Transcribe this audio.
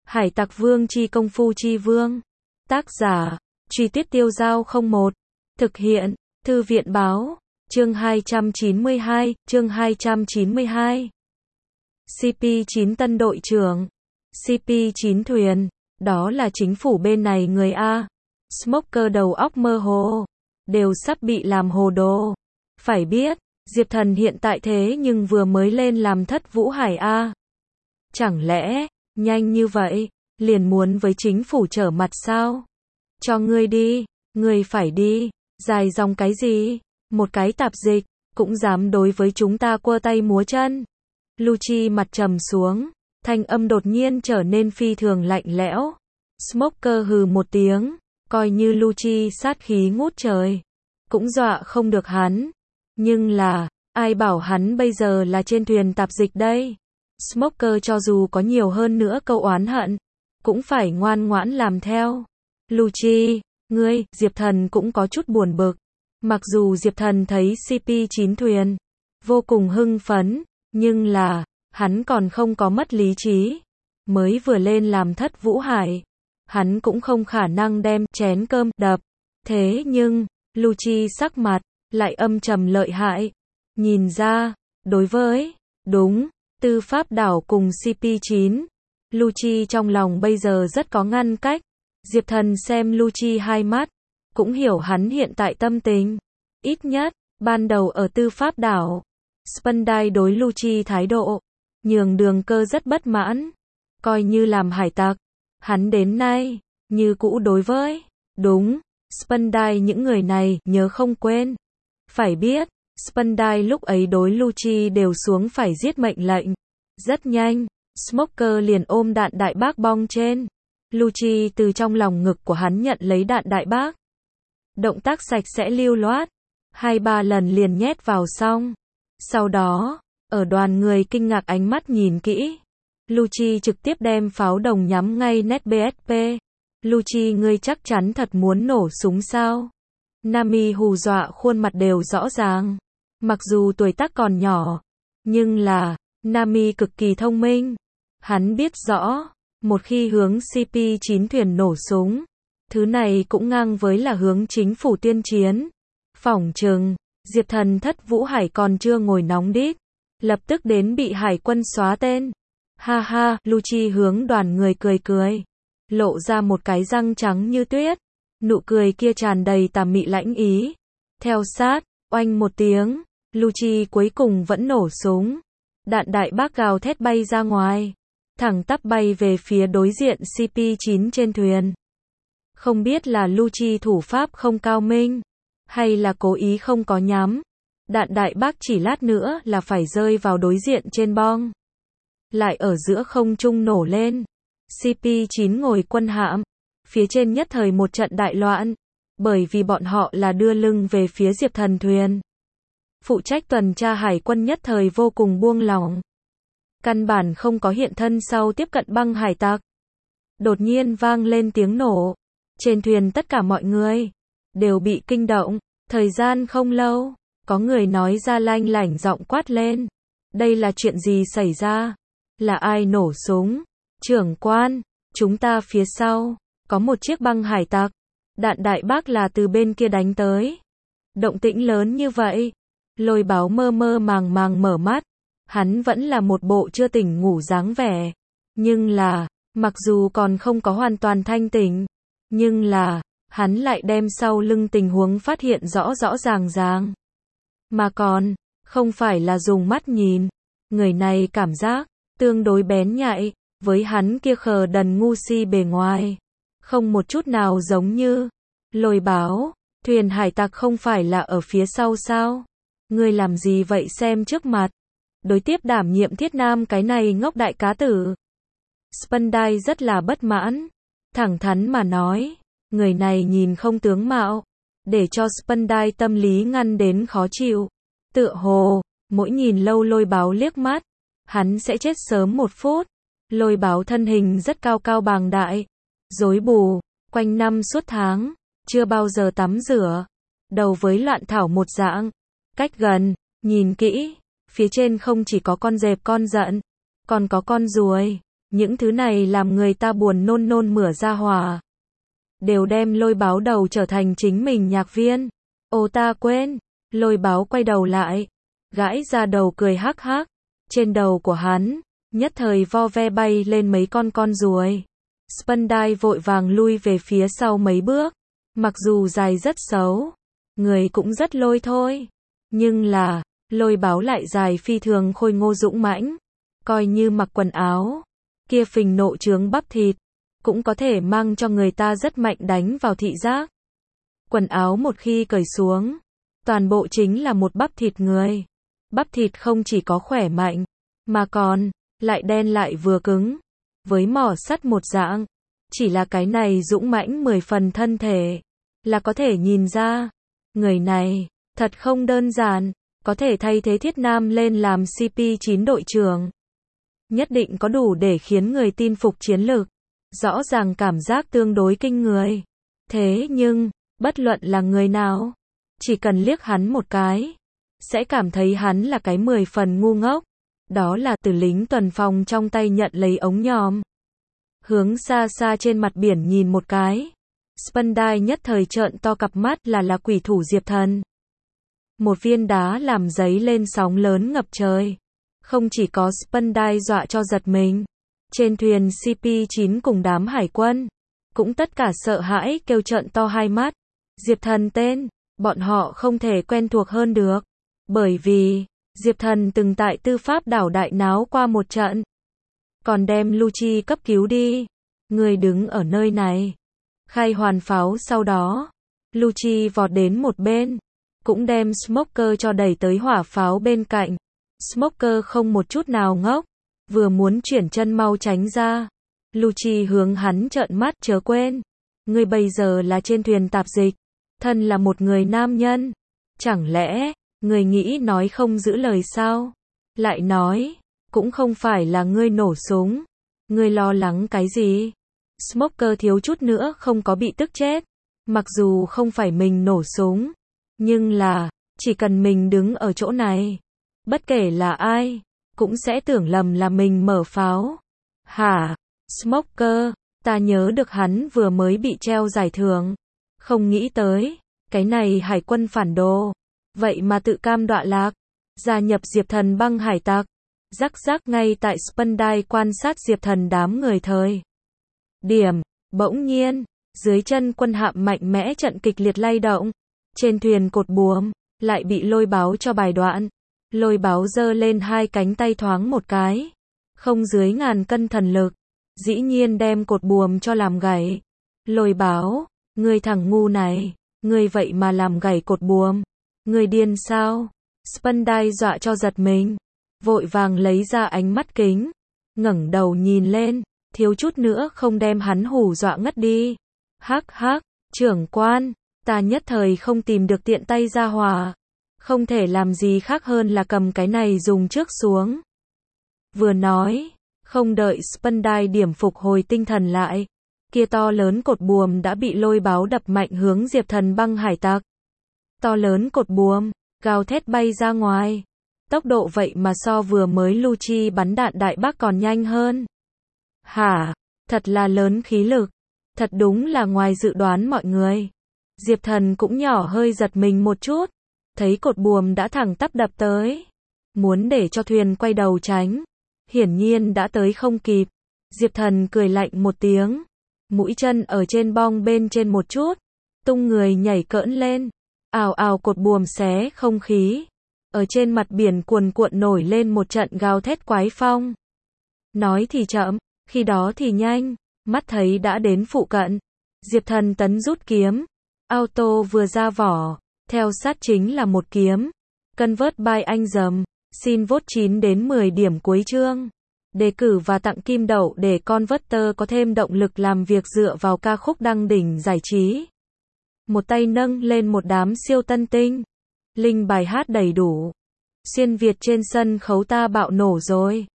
Hải Tặc Vương chi công phu chi vương. Tác giả, Truy Tuyết Tiêu Giao 01. Thực hiện, Thư viện Báo. Chương 292. CP9 tân đội trưởng. CP9 thuyền. Đó là chính phủ bên này người A. Smoker đầu óc mơ hồ. Đều sắp bị làm hồ đồ. Phải biết, Diệp Thần hiện tại thế nhưng vừa mới lên làm thất vũ hải A. Chẳng lẽ, nhanh như vậy, liền muốn với chính phủ trở mặt sao? Cho ngươi đi, ngươi phải đi, dài dòng cái gì? Một cái tạp dịch, cũng dám đối với chúng ta quơ tay múa chân. Lucci mặt trầm xuống, thanh âm đột nhiên trở nên phi thường lạnh lẽo. Smoker hừ một tiếng, coi như Lucci sát khí ngút trời, cũng dọa không được hắn. Nhưng là, ai bảo hắn bây giờ là trên thuyền tạp dịch đây? Smoker cho dù có nhiều hơn nữa câu oán hận, cũng phải ngoan ngoãn làm theo. Lucci, ngươi, Diệp Thần cũng có chút buồn bực. Mặc dù Diệp Thần thấy CP9 thuyền vô cùng hưng phấn, nhưng là, hắn còn không có mất lý trí. Mới vừa lên làm thất vũ hải, hắn cũng không khả năng đem chén cơm đập. Thế nhưng, Lucci sắc mặt lại âm trầm lợi hại. Nhìn ra, đối với tư pháp đảo cùng CP9, Lucci trong lòng bây giờ rất có ngăn cách. Diệp Thần xem Lucci hai mắt, cũng hiểu hắn hiện tại tâm tình. Ít nhất, ban đầu ở tư pháp đảo, Spandai đối Lucci thái độ, nhường Đường Cơ rất bất mãn. Coi như làm hải tặc, hắn đến nay, như cũ đối với Spandai những người này, nhớ không quên. Phải biết, Spandai lúc ấy đối Lucci đều xuống phải giết mệnh lệnh. Rất nhanh, Smoker liền ôm đạn đại bác bong trên. Lucci từ trong lòng ngực của hắn nhận lấy đạn đại bác. Động tác sạch sẽ lưu loát, 2-3 lần liền nhét vào xong. Sau đó, ở đoàn người kinh ngạc ánh mắt nhìn kỹ, Lucci trực tiếp đem pháo đồng nhắm ngay nét BSP. Lucci, ngươi chắc chắn thật muốn nổ súng sao? Nami hù dọa khuôn mặt đều rõ ràng. Mặc dù tuổi tác còn nhỏ, nhưng là, Nami cực kỳ thông minh. Hắn biết rõ, một khi hướng CP9 thuyền nổ súng, thứ này cũng ngang với là hướng chính phủ tuyên chiến. Phỏng chừng, Diệp Thần thất vũ hải còn chưa ngồi nóng đít, lập tức đến bị hải quân xóa tên. Ha ha, Lucci hướng đoàn người cười, lộ ra một cái răng trắng như tuyết. Nụ cười kia tràn đầy tà mị lãnh ý. Theo sát, oanh một tiếng, Lucci cuối cùng vẫn nổ súng. Đạn đại bác gào thét bay ra ngoài, thẳng tắp bay về phía đối diện CP9 trên thuyền. Không biết là Lucci thủ pháp không cao minh, hay là cố ý không có nhắm. Đạn đại bác chỉ lát nữa là phải rơi vào đối diện trên bong. Lại ở giữa không trung nổ lên. CP9 ngồi quân hạm. Phía trên nhất thời một trận đại loạn. Bởi vì bọn họ là đưa lưng về phía Diệp Thần thuyền. Phụ trách tuần tra hải quân nhất thời vô cùng buông lỏng. Căn bản không có hiện thân sau tiếp cận băng hải tặc. Đột nhiên vang lên tiếng nổ. Trên thuyền tất cả mọi người đều bị kinh động. Thời gian không lâu, có người nói ra lanh lảnh giọng quát lên. Đây là chuyện gì xảy ra? Là ai nổ súng? Trưởng quan, chúng ta phía sau có một chiếc băng hải tặc. Đạn đại bác là từ bên kia đánh tới. Động tĩnh lớn như vậy. Lôi Báo mơ mơ màng màng mở mắt. Hắn vẫn là một bộ chưa tỉnh ngủ dáng vẻ. Nhưng là, mặc dù còn không có hoàn toàn thanh tỉnh, nhưng là, hắn lại đem sau lưng tình huống phát hiện rõ rõ ràng. Mà còn, không phải là dùng mắt nhìn. Người này cảm giác tương đối bén nhạy, với hắn kia khờ đần ngu si bề ngoài. Không một chút nào giống như. Lôi Báo, thuyền hải tặc không phải là ở phía sau sao? Ngươi làm gì vậy xem trước mặt? Đối tiếp đảm nhiệm Thiết Nam cái này ngốc đại cá tử. Spandai rất là bất mãn. Thẳng thắn mà nói, người này nhìn không tướng mạo. Để cho Spandai tâm lý ngăn đến khó chịu. Tựa hồ, mỗi nhìn lâu Lôi Báo liếc mắt, hắn sẽ chết sớm 1 phút. Lôi Báo thân hình rất cao cao bàng đại, rối bù, quanh năm suốt tháng, chưa bao giờ tắm rửa, đầu với loạn thảo một dạng. Cách gần, nhìn kỹ, phía trên không chỉ có con dẹp con giận, còn có con ruồi. Những thứ này làm người ta buồn nôn nôn mửa ra hỏa. Đều đem Lôi Báo đầu trở thành chính mình nhạc viên. Ô ta quên. Lôi Báo quay đầu lại. Gãi ra đầu cười hắc hắc. Trên đầu của hắn, nhất thời vo ve bay lên mấy con ruồi. Spandai vội vàng lui về phía sau mấy bước. Mặc dù dài rất xấu, người cũng rất lôi thôi. Nhưng là, Lôi Báo lại dài phi thường khôi ngô dũng mãnh. Coi như mặc quần áo, kia phình nộ trướng bắp thịt, cũng có thể mang cho người ta rất mạnh đánh vào thị giác. Quần áo một khi cởi xuống, toàn bộ chính là một bắp thịt người. Bắp thịt không chỉ có khỏe mạnh, mà còn, lại đen lại vừa cứng, với mỏ sắt một dạng. Chỉ là cái này dũng mãnh 10 phần thân thể, là có thể nhìn ra. Người này, thật không đơn giản, có thể thay thế Thiết Nam lên làm CP9 đội trưởng. Nhất định có đủ để khiến người tin phục chiến lược. Rõ ràng cảm giác tương đối kinh người. Thế nhưng, bất luận là người nào, chỉ cần liếc hắn một cái, sẽ cảm thấy hắn là cái 10 phần ngu ngốc. Đó là từ lính tuần phòng trong tay nhận lấy ống nhòm. Hướng xa xa trên mặt biển nhìn một cái. Spandai nhất thời trợn to cặp mắt là quỷ thủ Diệp Thần. Một viên đá làm giấy lên sóng lớn ngập trời. Không chỉ có Spandai dọa cho giật mình. Trên thuyền CP9 cùng đám hải quân, cũng tất cả sợ hãi kêu trợn to hai mắt. Diệp Thần tên, bọn họ không thể quen thuộc hơn được. Bởi vì, Diệp Thần từng tại Tư Pháp đảo đại náo qua một trận. Còn đem Lucci cấp cứu đi. Người đứng ở nơi này. Khai hoàn pháo sau đó. Lucci vọt đến một bên. Cũng đem Smoker cho đẩy tới hỏa pháo bên cạnh. Smoker không một chút nào ngốc. Vừa muốn chuyển chân mau tránh ra. Lucci hướng hắn trợn mắt chớ quên. Ngươi bây giờ là trên thuyền tạp dịch. Thân là một người nam nhân. Chẳng lẽ, ngươi nghĩ nói không giữ lời sao? Lại nói, cũng không phải là ngươi nổ súng. Ngươi lo lắng cái gì? Smoker thiếu chút nữa không có bị tức chết. Mặc dù không phải mình nổ súng. Nhưng là, chỉ cần mình đứng ở chỗ này. Bất kể là ai, cũng sẽ tưởng lầm là mình mở pháo. Hả? Smoker, ta nhớ được hắn vừa mới bị treo giải thưởng. Không nghĩ tới, cái này hải quân phản đồ. Vậy mà tự cam đọa lạc. Gia nhập Diệp Thần băng hải tặc. Rắc rắc ngay tại Spandai quan sát Diệp Thần đám người thời điểm, bỗng nhiên, dưới chân quân hạm mạnh mẽ trận kịch liệt lay động. Trên thuyền cột buồm, lại bị Lôi Báo cho bài đoạn. Lôi Báo giơ lên hai cánh tay thoáng một cái. Không dưới 1000 cân thần lực. Dĩ nhiên đem cột buồm cho làm gãy. Lôi Báo, ngươi thằng ngu này, ngươi vậy mà làm gãy cột buồm. Ngươi điên sao? Spandai dọa cho giật mình. Vội vàng lấy ra ánh mắt kính. Ngẩng đầu nhìn lên, thiếu chút nữa không đem hắn hù dọa ngất đi. Hắc hắc, trưởng quan, ta nhất thời không tìm được tiện tay ra hòa. Không thể làm gì khác hơn là cầm cái này dùng trước xuống. Vừa nói, không đợi Spandai điểm phục hồi tinh thần lại. Kia to lớn cột buồm đã bị Lôi Báo đập mạnh hướng Diệp Thần băng hải tặc. To lớn cột buồm, gào thét bay ra ngoài. Tốc độ vậy mà so vừa mới Lucci bắn đạn đại bác còn nhanh hơn. Hả? Thật là lớn khí lực. Thật đúng là ngoài dự đoán mọi người. Diệp Thần cũng nhỏ hơi giật mình một chút. Thấy cột buồm đã thẳng tắp đập tới. Muốn để cho thuyền quay đầu tránh. Hiển nhiên đã tới không kịp. Diệp Thần cười lạnh một tiếng. Mũi chân ở trên bong bên trên một chút. Tung người nhảy cỡn lên. Ào ào cột buồm xé không khí. Ở trên mặt biển cuồn cuộn nổi lên một trận gào thét quái phong. Nói thì chậm, khi đó thì nhanh. Mắt thấy đã đến phụ cận. Diệp Thần tấn rút kiếm. Auto vừa ra vỏ. Theo sát chính là một kiếm. Convert by anh dầm. Xin vote 9 đến 10 điểm cuối chương. Đề cử và tặng kim đậu để Converter có thêm động lực làm việc dựa vào ca khúc đăng đỉnh giải trí. Một tay nâng lên một đám siêu tân tinh. Link bài hát đầy đủ. Xuyên Việt trên sân khấu ta bạo nổ rồi.